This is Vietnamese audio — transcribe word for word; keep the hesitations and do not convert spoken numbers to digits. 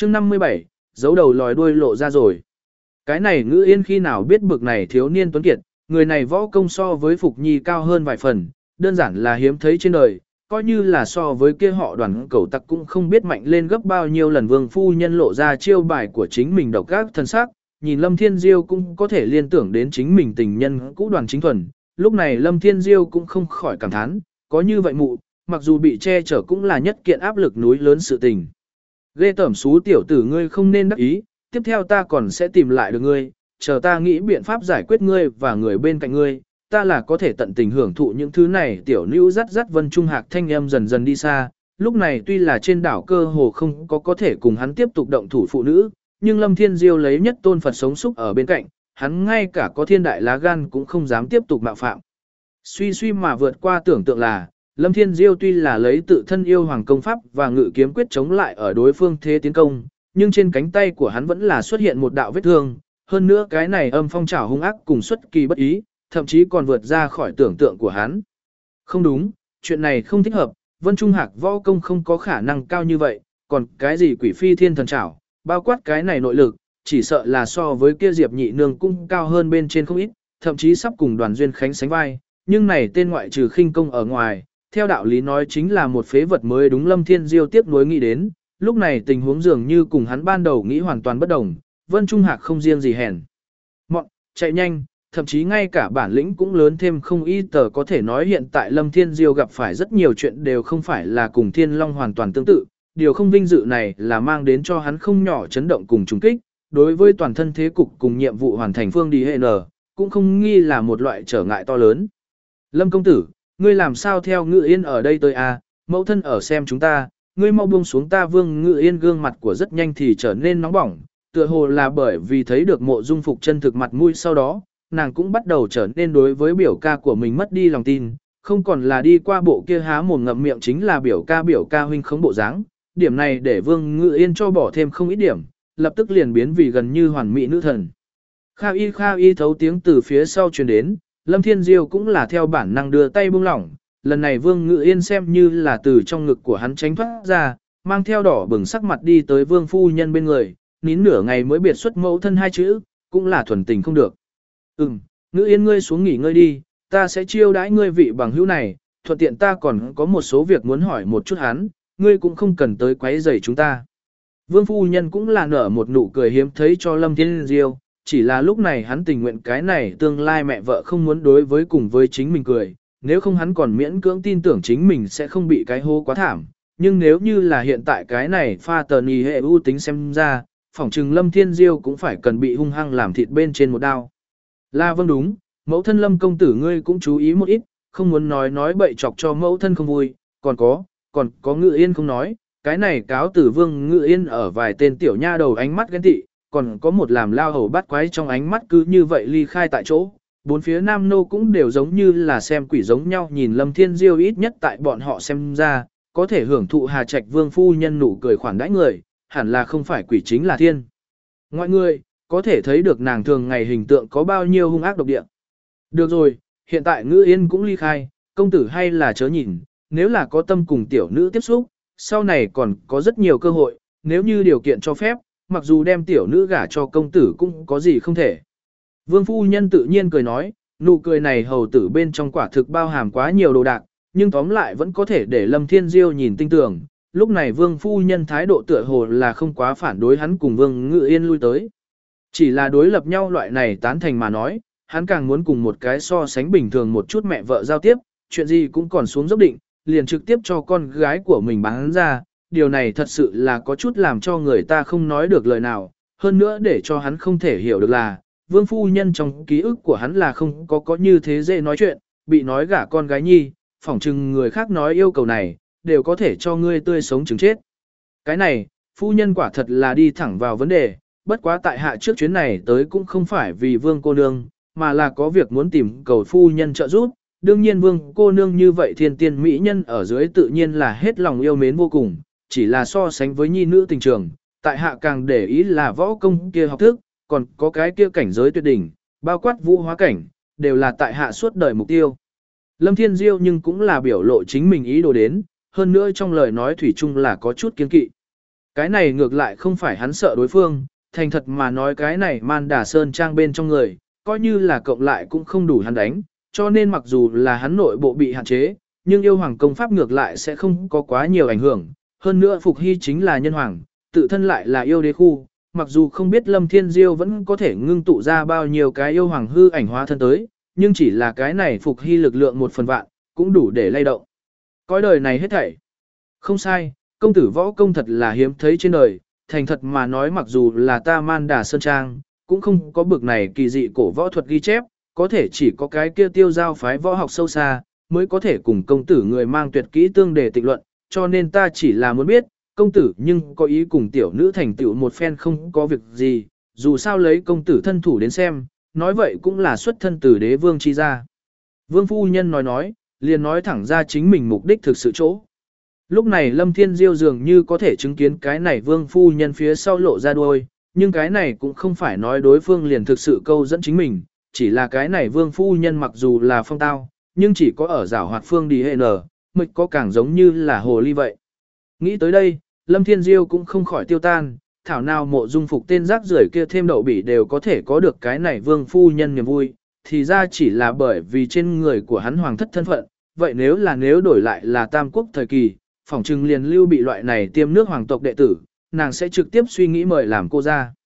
chương năm mươi bảy, giấu đầu lòi đuôi lộ ra rồi. Cái này Ngữ Yên khi nào biết bực này thiếu niên tuấn kiệt, người này võ công so với Phục Nhi cao hơn vài phần, đơn giản là hiếm thấy trên đời, coi như là so với kia họ đoàn cẩu tặc cũng không biết mạnh lên gấp bao nhiêu lần. Vương phu nhân lộ ra chiêu bài của chính mình độc ác thân sắc, nhìn Lâm Thiên Diêu cũng có thể liên tưởng đến chính mình tình nhân cũ Đoàn Chính Thuần. Lúc này Lâm Thiên Diêu cũng không khỏi cảm thán, có như vậy mụ, mặc dù bị che chở cũng là nhất kiện áp lực núi lớn sự tình. Ghê tởm xú tiểu tử ngươi không nên đắc ý, tiếp theo ta còn sẽ tìm lại được ngươi, chờ ta nghĩ biện pháp giải quyết ngươi và người bên cạnh ngươi, ta là có thể tận tình hưởng thụ những thứ này. Tiểu Nữu dắt dắt Vân Trung Hạc thanh âm dần dần đi xa, lúc này tuy là trên đảo cơ hồ không có có thể cùng hắn tiếp tục động thủ phụ nữ, nhưng Lâm Thiên Diêu lấy nhất tôn Phật sống xúc ở bên cạnh, hắn ngay cả có thiên đại lá gan cũng không dám tiếp tục mạo phạm. Suy suy mà vượt qua tưởng tượng là, Lâm Thiên Diêu tuy là lấy tự thân yêu hoàng công pháp và ngự kiếm quyết chống lại ở đối phương thế tiến công, nhưng trên cánh tay của hắn vẫn là xuất hiện một đạo vết thương, hơn nữa cái này âm phong trảo hung ác cùng xuất kỳ bất ý, thậm chí còn vượt ra khỏi tưởng tượng của hắn. Không đúng, chuyện này không thích hợp, Vân Trung Hạc võ công không có khả năng cao như vậy, còn cái gì quỷ phi thiên thần trảo, bao quát cái này nội lực, chỉ sợ là so với kia Diệp Nhị Nương cũng cao hơn bên trên không ít, thậm chí sắp cùng Đoàn Duyên Khánh sánh vai, nhưng này tên ngoại trừ khinh công ở ngoài, theo đạo lý nói chính là một phế vật mới đúng. Lâm Thiên Diêu tiếc nuối nghĩ đến, lúc này tình huống dường như cùng hắn ban đầu nghĩ hoàn toàn bất đồng, Vân Trung Hạc không riêng gì hèn mọn, chạy nhanh, thậm chí ngay cả bản lĩnh cũng lớn thêm không ít. Tờ có thể nói hiện tại Lâm Thiên Diêu gặp phải rất nhiều chuyện đều không phải là cùng Thiên Long hoàn toàn tương tự, điều không vinh dự này là mang đến cho hắn không nhỏ chấn động cùng trùng kích, đối với toàn thân thế cục cùng nhiệm vụ hoàn thành phương đi hệ nở, cũng không nghi là một loại trở ngại to lớn. Lâm công tử, ngươi làm sao theo Ngự Yên ở đây tới à, mẫu thân ở xem chúng ta, ngươi mau buông xuống ta. Vương Ngự Yên gương mặt của rất nhanh thì trở nên nóng bỏng, tựa hồ là bởi vì thấy được Mộ Dung Phục chân thực mặt mũi, sau đó, nàng cũng bắt đầu trở nên đối với biểu ca của mình mất đi lòng tin, không còn là đi qua bộ kia há mồm ngậm miệng chính là biểu ca biểu ca huynh khống bộ dáng. Điểm này để Vương Ngự Yên cho bỏ thêm không ít điểm, lập tức liền biến vì gần như hoàn mỹ nữ thần. Kha y kha y thấu tiếng từ phía sau truyền đến, Lâm Thiên Diêu cũng là theo bản năng đưa tay buông lỏng, lần này Vương Ngự Yên xem như là từ trong ngực của hắn tránh thoát ra, mang theo đỏ bừng sắc mặt đi tới Vương phu nhân bên người, nín nửa ngày mới biệt xuất mẫu thân hai chữ, cũng là thuần tình không được. Ừm, Ngự Yên ngươi xuống nghỉ ngơi đi, ta sẽ chiêu đãi ngươi vị bằng hữu này, thuận tiện ta còn có một số việc muốn hỏi một chút hắn, ngươi cũng không cần tới quấy rầy chúng ta. Vương phu nhân cũng là nở một nụ cười hiếm thấy cho Lâm Thiên Diêu, chỉ là lúc này hắn tình nguyện cái này tương lai mẹ vợ không muốn đối với cùng với chính mình cười, nếu không hắn còn miễn cưỡng tin tưởng chính mình sẽ không bị cái hô quá thảm, nhưng nếu như là hiện tại cái này pha tờ nì hệ ưu tính xem ra, phỏng chừng Lâm Thiên Diêu cũng phải cần bị hung hăng làm thịt bên trên một đao. Là vâng đúng, mẫu thân Lâm công tử ngươi cũng chú ý một ít, không muốn nói nói bậy chọc cho mẫu thân không vui, còn có, còn có Ngự Yên không nói, cái này cáo tử Vương Ngự Yên ở vài tên tiểu nha đầu ánh mắt ghen tị, còn có một làm lao hầu bắt quái trong ánh mắt cứ như vậy ly khai tại chỗ. Bốn phía nam nô cũng đều giống như là xem quỷ giống nhau nhìn Lâm Thiên Diêu, ít nhất tại bọn họ xem ra, có thể hưởng thụ Hà Trạch Vương phu nhân nụ cười khoản đãi người, hẳn là không phải quỷ chính là thiên. Ngoại người, có thể thấy được nàng thường ngày hình tượng có bao nhiêu hung ác độc địa. Được rồi, hiện tại Ngữ Yên cũng ly khai, công tử hay là chớ nhìn, nếu là có tâm cùng tiểu nữ tiếp xúc, sau này còn có rất nhiều cơ hội, nếu như điều kiện cho phép, mặc dù đem tiểu nữ gả cho công tử cũng có gì không thể. Vương phu nhân tự nhiên cười nói, nụ cười này hầu tử bên trong quả thực bao hàm quá nhiều đồ đạc, nhưng tóm lại vẫn có thể để Lâm Thiên Diêu nhìn tinh tường. Lúc này Vương phu nhân thái độ tựa hồ là không quá phản đối hắn cùng Vương Ngự Yên lui tới. Chỉ là đối lập nhau loại này tán thành mà nói, hắn càng muốn cùng một cái so sánh bình thường một chút mẹ vợ giao tiếp, chuyện gì cũng còn xuống dốc định, liền trực tiếp cho con gái của mình bán ra. Điều này thật sự là có chút làm cho người ta không nói được lời nào, hơn nữa để cho hắn không thể hiểu được là, Vương phu nhân trong ký ức của hắn là không có có như thế dễ nói chuyện, bị nói gả con gái nhi, phỏng chừng người khác nói yêu cầu này, đều có thể cho ngươi tươi sống chứng chết. Cái này, phu nhân quả thật là đi thẳng vào vấn đề, bất quá tại hạ trước chuyến này tới cũng không phải vì Vương cô nương, mà là có việc muốn tìm cầu phu nhân trợ giúp. Đương nhiên Vương cô nương như vậy thiên tiên mỹ nhân ở dưới tự nhiên là hết lòng yêu mến vô cùng, chỉ là so sánh với nhi nữ tình trường, tại hạ càng để ý là võ công kia học thức, còn có cái kia cảnh giới tuyệt đỉnh, bao quát vũ hóa cảnh, đều là tại hạ suốt đời mục tiêu. Lâm Thiên Diêu nhưng cũng là biểu lộ chính mình ý đồ đến, hơn nữa trong lời nói thủy chung là có chút kiên kỵ. Cái này ngược lại không phải hắn sợ đối phương, thành thật mà nói cái này Man Đà Sơn Trang bên trong người, coi như là cộng lại cũng không đủ hắn đánh, cho nên mặc dù là hắn nội bộ bị hạn chế, nhưng yêu hoàng công pháp ngược lại sẽ không có quá nhiều ảnh hưởng. Hơn nữa Phục Hy chính là nhân hoàng, tự thân lại là yêu đế khu, mặc dù không biết Lâm Thiên Diêu vẫn có thể ngưng tụ ra bao nhiêu cái yêu hoàng hư ảnh hóa thân tới, nhưng chỉ là cái này Phục Hy lực lượng một phần vạn, cũng đủ để lay động. Cõi đời này hết thảy. Không sai, công tử võ công thật là hiếm thấy trên đời, thành thật mà nói mặc dù là ta Man Đà Sơn Trang, cũng không có bực này kỳ dị cổ võ thuật ghi chép, có thể chỉ có cái kia tiêu giao phái võ học sâu xa, mới có thể cùng công tử người mang tuyệt kỹ tương đề tịch luận, cho nên ta chỉ là muốn biết, công tử nhưng có ý cùng tiểu nữ thành tựu một phen không có việc gì, dù sao lấy công tử thân thủ đến xem, nói vậy cũng là xuất thân từ đế vương chi ra. Vương phu nhân nói nói, liền nói thẳng ra chính mình mục đích thực sự chỗ. Lúc này Lâm Thiên Diêu dường như có thể chứng kiến cái này vương phu nhân phía sau lộ ra đuôi, nhưng cái này cũng không phải nói đối phương liền thực sự câu dẫn chính mình, chỉ là cái này vương phu nhân mặc dù là phong tao, nhưng chỉ có ở giảo hoạt phương đi hệ nở, mịch có càng giống như là hồ ly vậy. Nghĩ tới đây, Lâm Thiên Diêu cũng không khỏi tiêu tan, thảo nào mộ dung phục tên rác rưởi kia thêm đậu bỉ đều có thể có được cái này vương phu nhân niềm vui, thì ra chỉ là bởi vì trên người của hắn hoàng thất thân phận, vậy nếu là nếu đổi lại là tam quốc thời kỳ, phỏng trừng liền lưu bị loại này tiêm nước hoàng tộc đệ tử, nàng sẽ trực tiếp suy nghĩ mời làm cô ra.